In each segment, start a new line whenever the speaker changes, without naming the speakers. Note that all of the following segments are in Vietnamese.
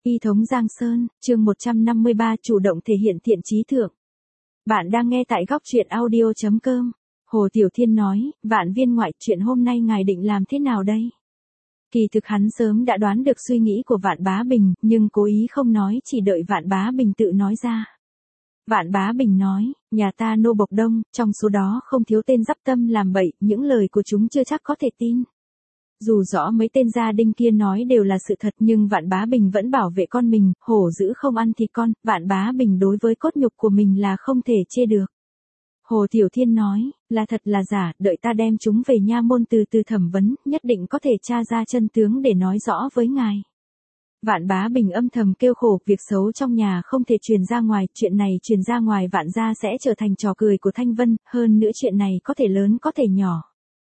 Y thống Giang Sơn, chương 153 chủ động thể hiện thiện chí thượng. Bạn đang nghe tại góc truyện audio.com. Hồ Tiểu Thiên nói, Vạn Viên ngoại, chuyện hôm nay ngài định làm thế nào đây? Kỳ thực hắn sớm đã đoán được suy nghĩ của Vạn Bá Bình, nhưng cố ý không nói, chỉ đợi Vạn Bá Bình tự nói ra. Vạn Bá Bình nói, nhà ta nô bộc đông, trong số đó không thiếu tên dắp tâm làm bậy, những lời của chúng chưa chắc có thể tin. Dù rõ mấy tên gia đinh kia nói đều là sự thật nhưng Vạn Bá Bình vẫn bảo vệ con mình, hổ dữ không ăn thịt con, Vạn Bá Bình đối với cốt nhục của mình là không thể chê được. Hồ Tiểu Thiên nói, là thật là giả, đợi ta đem chúng về nha môn từ từ thẩm vấn, nhất định có thể tra ra chân tướng để nói rõ với ngài. Vạn Bá Bình âm thầm kêu khổ, việc xấu trong nhà không thể truyền ra ngoài, chuyện này truyền ra ngoài Vạn gia sẽ trở thành trò cười của Thanh Vân, hơn nữa chuyện này có thể lớn có thể nhỏ.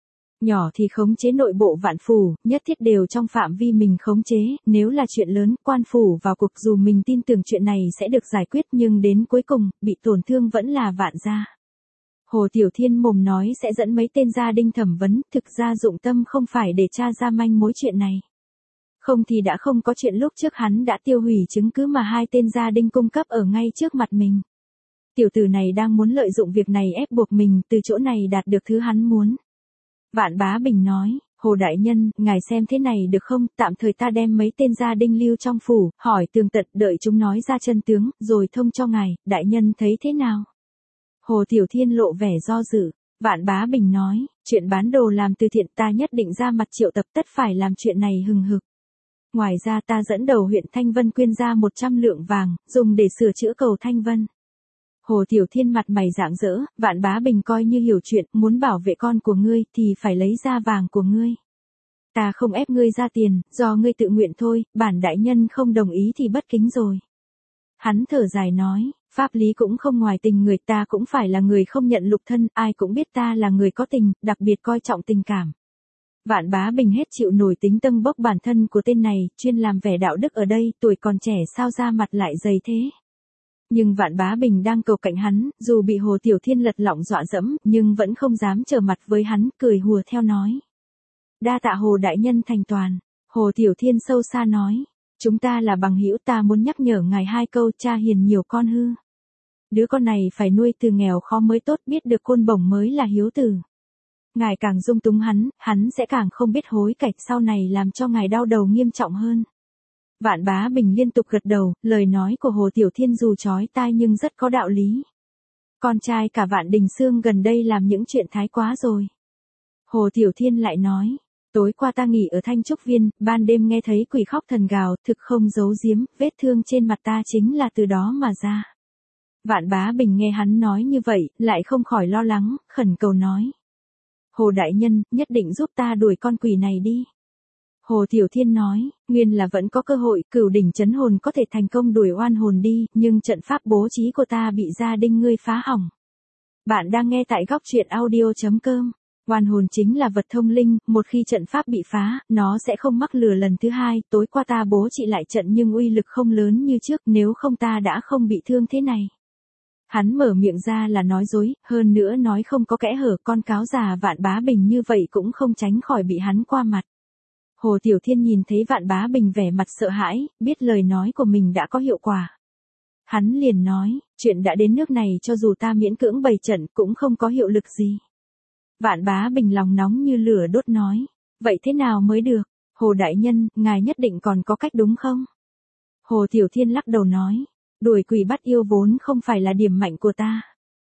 Nhỏ thì khống chế nội bộ Vạn phủ, nhất thiết đều trong phạm vi mình khống chế, nếu là chuyện lớn, quan phủ vào cuộc dù mình tin tưởng chuyện này sẽ được giải quyết nhưng đến cuối cùng, bị tổn thương vẫn là Vạn gia. Hồ Tiểu Thiên mồm nói sẽ dẫn mấy tên gia đinh thẩm vấn, thực ra dụng tâm không phải để tra ra manh mối chuyện này. Không thì đã không có chuyện lúc trước hắn đã tiêu hủy chứng cứ mà hai tên gia đinh cung cấp ở ngay trước mặt mình. Tiểu tử này đang muốn lợi dụng việc này ép buộc mình từ chỗ này đạt được thứ hắn muốn. Vạn Bá Bình nói, Hồ Đại Nhân, ngài xem thế này được không, tạm thời ta đem mấy tên gia đinh lưu trong phủ, hỏi tường tận đợi chúng nói ra chân tướng, rồi thông cho ngài, Đại Nhân thấy thế nào? Hồ Tiểu Thiên lộ vẻ do dự, Vạn Bá Bình nói, chuyện bán đồ làm từ thiện ta nhất định ra mặt triệu tập tất phải làm chuyện này hừng hực. Ngoài ra ta dẫn đầu huyện Thanh Vân quyên ra 100 lượng vàng, dùng để sửa chữa cầu Thanh Vân. Hồ Tiểu Thiên mặt mày rạng rỡ, Vạn Bá Bình coi như hiểu chuyện, muốn bảo vệ con của ngươi thì phải lấy ra vàng của ngươi. Ta không ép ngươi ra tiền, do ngươi tự nguyện thôi, bản đại nhân không đồng ý thì bất kính rồi. Hắn thở dài nói, pháp lý cũng không ngoài tình người, ta cũng phải là người không nhận lục thân, ai cũng biết ta là người có tình, đặc biệt coi trọng tình cảm. Vạn Bá Bình hết chịu nổi tính tâng bốc bản thân của tên này, chuyên làm vẻ đạo đức ở đây, tuổi còn trẻ sao ra mặt lại dày thế. Nhưng Vạn Bá Bình đang cầu cạnh hắn, dù bị Hồ Tiểu Thiên lật lọng dọa dẫm, nhưng vẫn không dám trở mặt với hắn, cười hùa theo nói. Đa tạ Hồ Đại Nhân thành toàn. Hồ Tiểu Thiên sâu xa nói, chúng ta là bằng hữu, ta muốn nhắc nhở ngài hai câu, cha hiền nhiều con hư. Đứa con này phải nuôi từ nghèo khó mới tốt, biết được côn bổng mới là hiếu tử. Ngài càng dung túng hắn sẽ càng không biết hối cải, sau này làm cho ngài đau đầu nghiêm trọng hơn. Vạn Bá Bình liên tục gật đầu, lời nói của Hồ Tiểu Thiên dù chói tai nhưng rất có đạo lý. Con trai cả Vạn Đình Xương gần đây làm những chuyện thái quá rồi. Hồ Tiểu Thiên lại nói, tối qua ta nghỉ ở Thanh Trúc Viên, ban đêm nghe thấy quỷ khóc thần gào, thực không giấu giếm, vết thương trên mặt ta chính là từ đó mà ra. Vạn Bá Bình nghe hắn nói như vậy, lại không khỏi lo lắng, khẩn cầu nói. Hồ Đại Nhân, nhất định giúp ta đuổi con quỷ này đi. Hồ Tiểu Thiên nói, nguyên là vẫn có cơ hội, Cửu đỉnh trấn hồn có thể thành công đuổi oan hồn đi, nhưng trận pháp bố trí của ta bị gia đinh ngươi phá hỏng. Bạn đang nghe tại góc truyện audio.com. Oan hồn chính là vật thông linh, một khi trận pháp bị phá, nó sẽ không mắc lừa lần thứ hai, tối qua ta bố trị lại trận nhưng uy lực không lớn như trước, nếu không ta đã không bị thương thế này. Hắn mở miệng ra là nói dối, hơn nữa nói không có kẽ hở, con cáo già Vạn Bá Bình như vậy cũng không tránh khỏi bị hắn qua mặt. Hồ Tiểu Thiên nhìn thấy Vạn Bá Bình vẻ mặt sợ hãi, biết lời nói của mình đã có hiệu quả. Hắn liền nói, chuyện đã đến nước này cho dù ta miễn cưỡng bày trận cũng không có hiệu lực gì. Vạn Bá Bình lòng nóng như lửa đốt nói, vậy thế nào mới được, Hồ Đại Nhân, ngài nhất định còn có cách đúng không? Hồ Tiểu Thiên lắc đầu nói, đuổi quỷ bắt yêu vốn không phải là điểm mạnh của ta.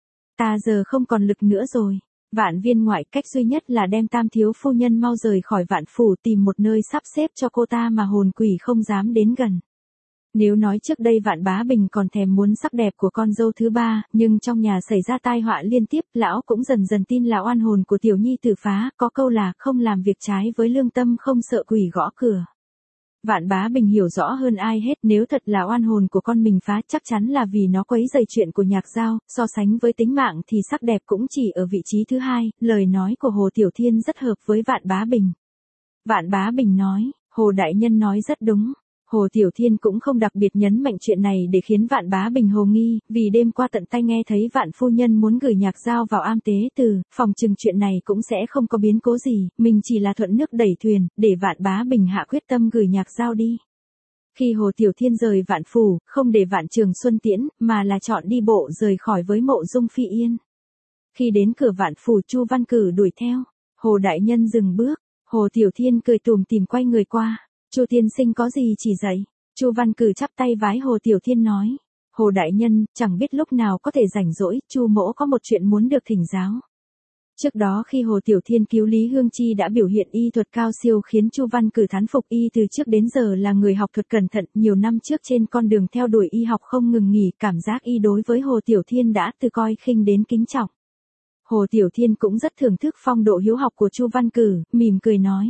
Ta giờ không còn lực nữa rồi. Vạn Viên ngoại, cách duy nhất là đem Tam thiếu phu nhân mau rời khỏi Vạn phủ, tìm một nơi sắp xếp cho cô ta mà hồn quỷ không dám đến gần. Nếu nói trước đây Vạn Bá Bình còn thèm muốn sắc đẹp của con dâu thứ ba, nhưng trong nhà xảy ra tai họa liên tiếp, lão cũng dần dần tin là oan hồn của tiểu nhi tử phá, có câu là không làm việc trái với lương tâm không sợ quỷ gõ cửa. Vạn Bá Bình hiểu rõ hơn ai hết, nếu thật là oan hồn của con mình phá chắc chắn là vì nó quấy rầy chuyện của Nhạc Giao, so sánh với tính mạng thì sắc đẹp cũng chỉ ở vị trí thứ hai, lời nói của Hồ Tiểu Thiên rất hợp với Vạn Bá Bình. Vạn Bá Bình nói, Hồ Đại Nhân nói rất đúng. Hồ Tiểu Thiên cũng không đặc biệt nhấn mạnh chuyện này để khiến Vạn Bá Bình hồ nghi, vì đêm qua tận tay nghe thấy Vạn phu nhân muốn gửi Nhạc Giao vào am tế từ, phòng chừng chuyện này cũng sẽ không có biến cố gì, mình chỉ là thuận nước đẩy thuyền, để Vạn Bá Bình hạ quyết tâm gửi Nhạc Giao đi. Khi Hồ Tiểu Thiên rời Vạn Phủ, không để Vạn Trường Xuân tiễn, mà là chọn đi bộ rời khỏi với Mộ Dung Phi Yên. Khi đến cửa Vạn Phủ, Chu Văn Cử đuổi theo. Hồ đại nhân dừng bước. Hồ Tiểu Thiên cười tủm tỉm quay người qua. Chu tiên sinh có gì chỉ dạy? Chu Văn Cử chắp tay vái Hồ Tiểu Thiên nói. Hồ đại nhân, chẳng biết lúc nào có thể rảnh rỗi, Chu mỗ có một chuyện muốn được thỉnh giáo. Trước đó khi Hồ Tiểu Thiên cứu Lý Hương Chi đã biểu hiện y thuật cao siêu khiến Chu Văn Cử thán phục, y từ trước đến giờ là người học thuật cẩn thận, nhiều năm trước trên con đường theo đuổi y học không ngừng nghỉ, cảm giác y đối với Hồ Tiểu Thiên đã từ coi khinh đến kính trọng. Hồ Tiểu Thiên cũng rất thưởng thức phong độ hiếu học của Chu Văn Cử, mỉm cười nói.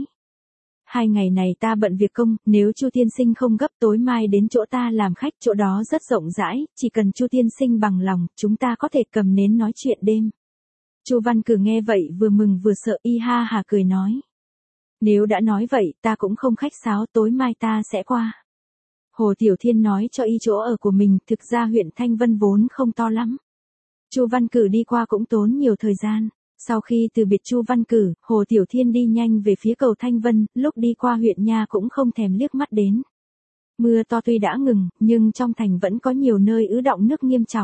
2 ngày này ta bận việc công, nếu Chu tiên sinh không gấp tối mai đến chỗ ta làm khách, chỗ đó rất rộng rãi, chỉ cần Chu tiên sinh bằng lòng, chúng ta có thể cầm nến nói chuyện đêm. Chu Văn Cử nghe vậy vừa mừng vừa sợ, y ha hà cười nói. Nếu đã nói vậy, ta cũng không khách sáo, tối mai ta sẽ qua. Hồ Tiểu Thiên nói cho y chỗ ở của mình, thực ra huyện Thanh Vân vốn không to lắm. Chu Văn Cử đi qua cũng tốn nhiều thời gian. Sau khi từ biệt Chu Văn Cử, Hồ Tiểu Thiên đi nhanh về phía cầu Thanh Vân, lúc đi qua huyện nha cũng không thèm liếc mắt đến. Mưa to tuy đã ngừng, nhưng trong thành vẫn có nhiều nơi ứ đọng nước nghiêm trọng.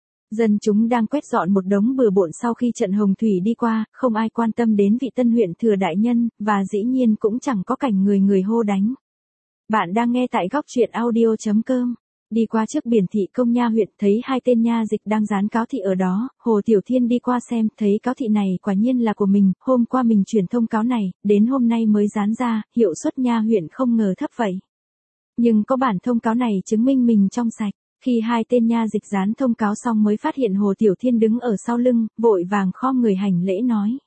Dân chúng đang quét dọn một đống bừa bộn sau khi trận hồng thủy đi qua, không ai quan tâm đến vị tân huyện thừa đại nhân, và dĩ nhiên cũng chẳng có cảnh người người hô đánh. Bạn đang nghe tại góc truyện audio.com. Đi qua trước biển thị công nha huyện, thấy 2 tên nha dịch đang dán cáo thị ở đó, Hồ Tiểu Thiên đi qua xem, thấy cáo thị này quả nhiên là của mình, hôm qua mình chuyển thông cáo này, đến hôm nay mới dán ra, hiệu suất nha huyện không ngờ thấp vậy. Nhưng có bản thông cáo này chứng minh mình trong sạch. Khi 2 tên nha dịch dán thông cáo xong mới phát hiện Hồ Tiểu Thiên đứng ở sau lưng, vội vàng khom người hành lễ nói.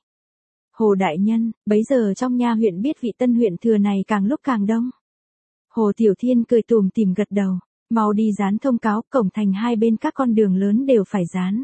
Hồ đại nhân, bấy giờ trong nha huyện biết vị tân huyện thừa này càng lúc càng đông. Hồ Tiểu Thiên cười tủm tỉm gật đầu. Mau đi dán thông cáo, cổng thành 2 bên các con đường lớn đều phải dán.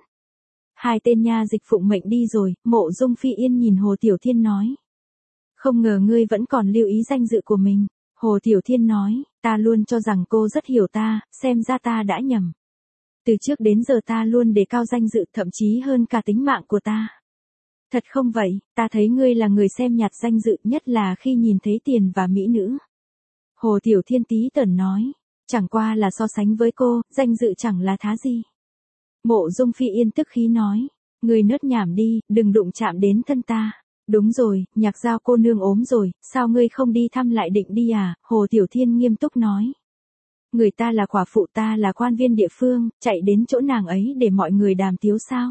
2 tên nha dịch phụng mệnh đi rồi, Mộ Dung Phi Yên nhìn Hồ Tiểu Thiên nói. Không ngờ ngươi vẫn còn lưu ý danh dự của mình. Hồ Tiểu Thiên nói, ta luôn cho rằng cô rất hiểu ta, xem ra ta đã nhầm. Từ trước đến giờ ta luôn đề cao danh dự, thậm chí hơn cả tính mạng của ta. Thật không vậy, ta thấy ngươi là người xem nhạt danh dự, nhất là khi nhìn thấy tiền và mỹ nữ. Hồ Tiểu Thiên tí tởn nói. Chẳng qua là so sánh với cô, danh dự chẳng là thá gì. Mộ Dung Phi Yên tức khí nói. Người nớt nhảm đi, đừng đụng chạm đến thân ta. Đúng rồi, Nhạc Giao cô nương ốm rồi, sao ngươi không đi thăm lại định đi à? Hồ Tiểu Thiên nghiêm túc nói. Người ta là quả phụ, ta là quan viên địa phương, chạy đến chỗ nàng ấy để mọi người đàm tiếu sao?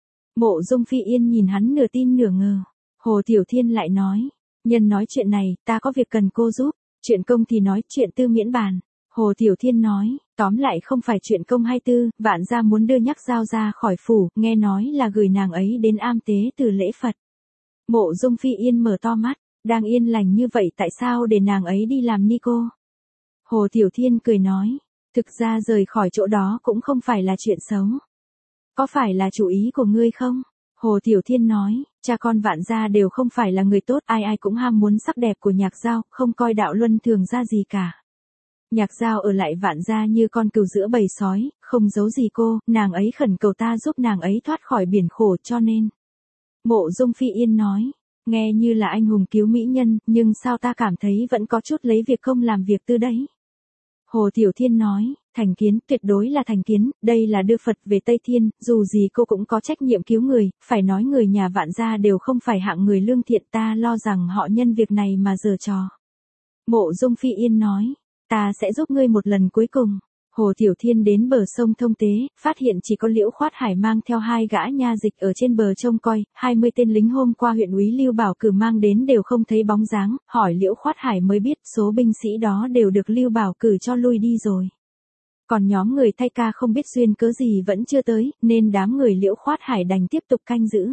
Mộ Dung Phi Yên nhìn hắn nửa tin nửa ngờ. Hồ Tiểu Thiên lại nói. Nhân nói chuyện này, ta có việc cần cô giúp. Chuyện công thì nói, chuyện tư miễn bàn. Hồ Tiểu Thiên nói, tóm lại không phải chuyện công hay tư, Vạn gia muốn đưa Nhắc Giao ra khỏi phủ, nghe nói là gửi nàng ấy đến am tế từ lễ Phật. Mộ Dung Phi Yên mở to mắt, đang yên lành như vậy tại sao để nàng ấy đi làm ni cô? Hồ Tiểu Thiên cười nói, thực ra rời khỏi chỗ đó cũng không phải là chuyện xấu. Có phải là chủ ý của ngươi không? Hồ Tiểu Thiên nói, cha con Vạn gia đều không phải là người tốt, ai ai cũng ham muốn sắc đẹp của Nhạc Giao, không coi đạo luân thường ra gì cả. Nhạc Giao ở lại Vạn gia như con cừu giữa bầy sói, không giấu gì cô, nàng ấy khẩn cầu ta giúp nàng ấy thoát khỏi biển khổ cho nên. Mộ Dung Phi Yên nói, nghe như là anh hùng cứu mỹ nhân, nhưng sao ta cảm thấy vẫn có chút lấy việc công làm việc tư đấy. Hồ Tiểu Thiên nói, thành kiến, tuyệt đối là thành kiến, đây là đưa Phật về Tây Thiên, dù gì cô cũng có trách nhiệm cứu người, phải nói người nhà Vạn gia đều không phải hạng người lương thiện, ta lo rằng họ nhân việc này mà giở trò. Mộ Dung Phi Yên nói, ta sẽ giúp ngươi một lần cuối cùng. Hồ Tiểu Thiên đến bờ sông Thông Tế, phát hiện chỉ có Liễu Khoát Hải mang theo 2 gã nha dịch ở trên bờ trông coi, 20 tên lính hôm qua huyện úy Lưu Bảo Cử mang đến đều không thấy bóng dáng, hỏi Liễu Khoát Hải mới biết số binh sĩ đó đều được Lưu Bảo Cử cho lui đi rồi. Còn nhóm người thay ca không biết duyên cớ gì vẫn chưa tới, nên đám người Liễu Khoát Hải đành tiếp tục canh giữ.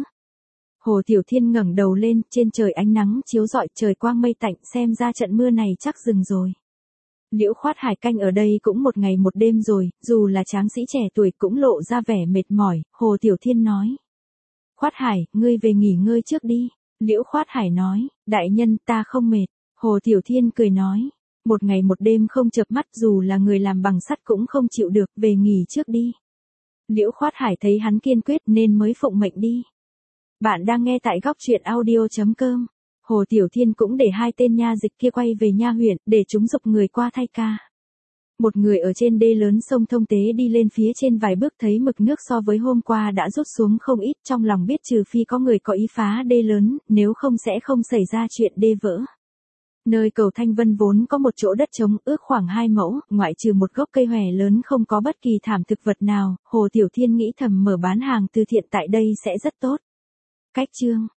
Hồ Tiểu Thiên ngẩng đầu lên, trên trời ánh nắng chiếu rọi, trời quang mây tạnh, xem ra trận mưa này chắc dừng rồi. Liễu Khoát Hải canh ở đây cũng một ngày một đêm rồi, dù là tráng sĩ trẻ tuổi cũng lộ ra vẻ mệt mỏi, Hồ Tiểu Thiên nói. Khoát Hải, ngươi về nghỉ ngơi trước đi. Liễu Khoát Hải nói, đại nhân ta không mệt. Hồ Tiểu Thiên cười nói, một ngày một đêm không chợp mắt dù là người làm bằng sắt cũng không chịu được, về nghỉ trước đi. Liễu Khoát Hải thấy hắn kiên quyết nên mới phụng mệnh đi. Bạn đang nghe tại góc truyện audio.com. Hồ Tiểu Thiên cũng để 2 tên nha dịch kia quay về nha huyện, để chúng giục người qua thay ca. Một người ở trên đê lớn sông Thông Tế đi lên phía trên vài bước thấy mực nước so với hôm qua đã rút xuống không ít, trong lòng biết trừ phi có người có ý phá đê lớn, nếu không sẽ không xảy ra chuyện đê vỡ. Nơi cầu Thanh Vân vốn có một chỗ đất trống ước khoảng 2 mẫu, ngoại trừ một gốc cây hòe lớn không có bất kỳ thảm thực vật nào, Hồ Tiểu Thiên nghĩ thầm mở bán hàng từ thiện tại đây sẽ rất tốt. Cách chương